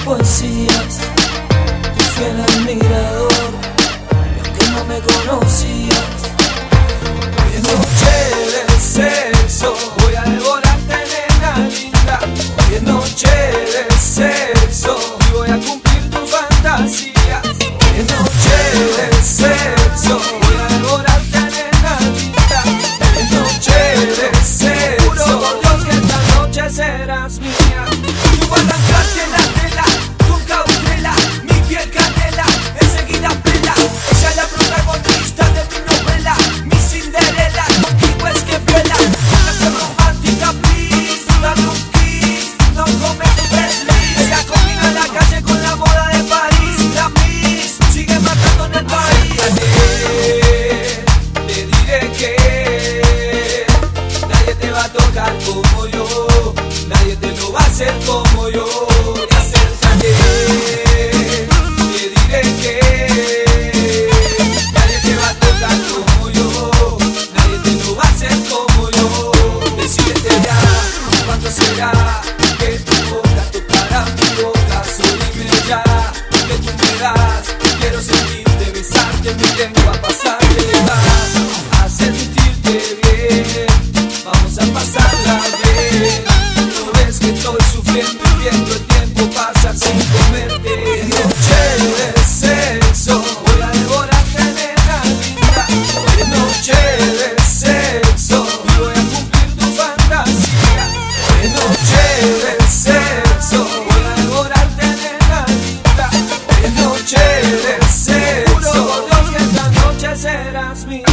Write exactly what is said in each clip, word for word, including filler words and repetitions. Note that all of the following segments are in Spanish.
poesías, tu fiel admirador, y aunque no me conocías, hoy es noche de sexo, voy a devorarte, nena linda. Hoy es noche de sexo y voy a cumplir tu fantasía. Hoy es noche de sexo, voy a devorarte, nena linda. Hoy es noche de sexo, juro por Dios que esta noche serás mía. Tú vas a arrancarte la tela con cautela, mi piel canela, enseguida pela. Ella es la protagonista de mi novela, mi Cinderella, contigo es que vuela. Hágase romántica, please, dame un kiss, no cometes desliz. Ella combina la calle con la moda de París, la Miss sigue matando en el país. Te diré que nadie te va a tocar como yo, nadie te lo va a hacer como yo. Y acércate, te diré que nadie te va a tocar como yo, nadie te lo va a hacer como yo. Decídete ya, ¿cuándo será que tu boca tocará mi boca? Solo dime ya, que tú me das. Quiero sentirte, besarte, mi lengua, pasarte de más, a sentirte bien. Vamos a pasarla bien. No ves que estoy sufriendo y viendo el tiempo pasar sin comerte. Es noche de sexo, voy a devorarte, nena linda. Hoy es noche de sexo y voy a cumplir tu fantasía. Hoy es noche de sexo, voy a devorarte, nena linda. Hoy es noche de sexo, juro por Dios que esta noche serás mía.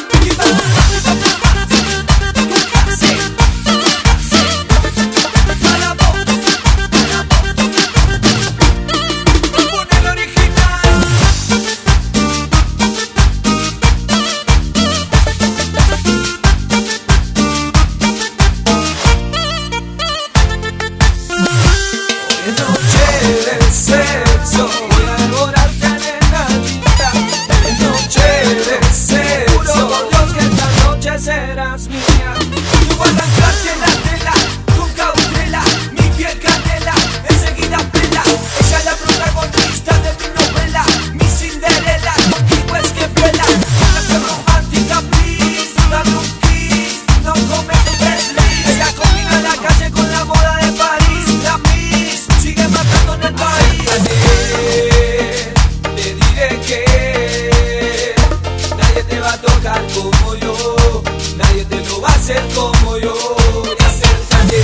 Sexo, voy a devorarte, nena linda. Es noche de sexo, juro por Dios que esta noche serás mía. Tú vas a arrancarte la tela con cautela, mi piel canela, enseguida pela. Ella es la protagonista de mi novela, mi Cinderella, contigo es que vuela. Hágase romántica, please, dame un kiss, no cometes desliz. Ella combina la calle con la moda de París, la Miss sigue matando en el país. Te diré que nadie te va a tocar como yo, nadie te lo va a hacer como yo. Y acércate,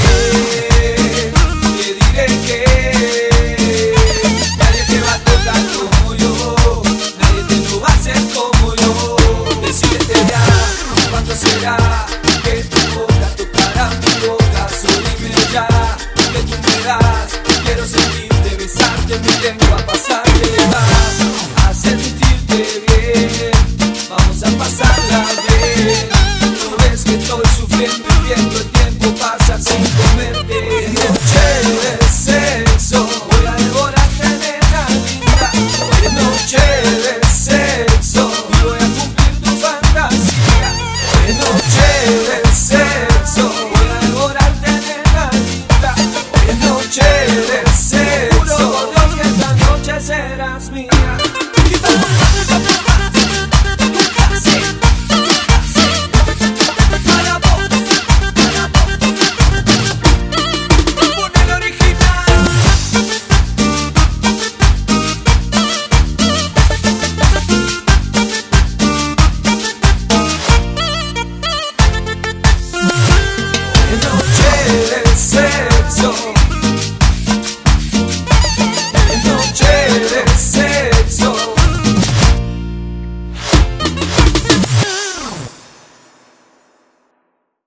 te diré que nadie te va a tocar como yo, nadie te lo va a hacer como yo. Decídete ya, ¿cuándo será que tu boca tocará mi boca? Solo dime ya, que tú me das. Quiero sentirte, besarte, mi lengua, pasarte de más, a sentirte bien. Vamos a pasarla bien. No ves que estoy sufriendo y viendo el tiempo pasar sin comerte. Es noche de sexo, voy a devorarte, nena linda. Hoy es noche de sexo y voy a cumplir tu fantasía. Hoy es noche de sexo, voy a devorarte, nena linda. Hoy es noche de sexo, juro por Dios que esta noche serás mía.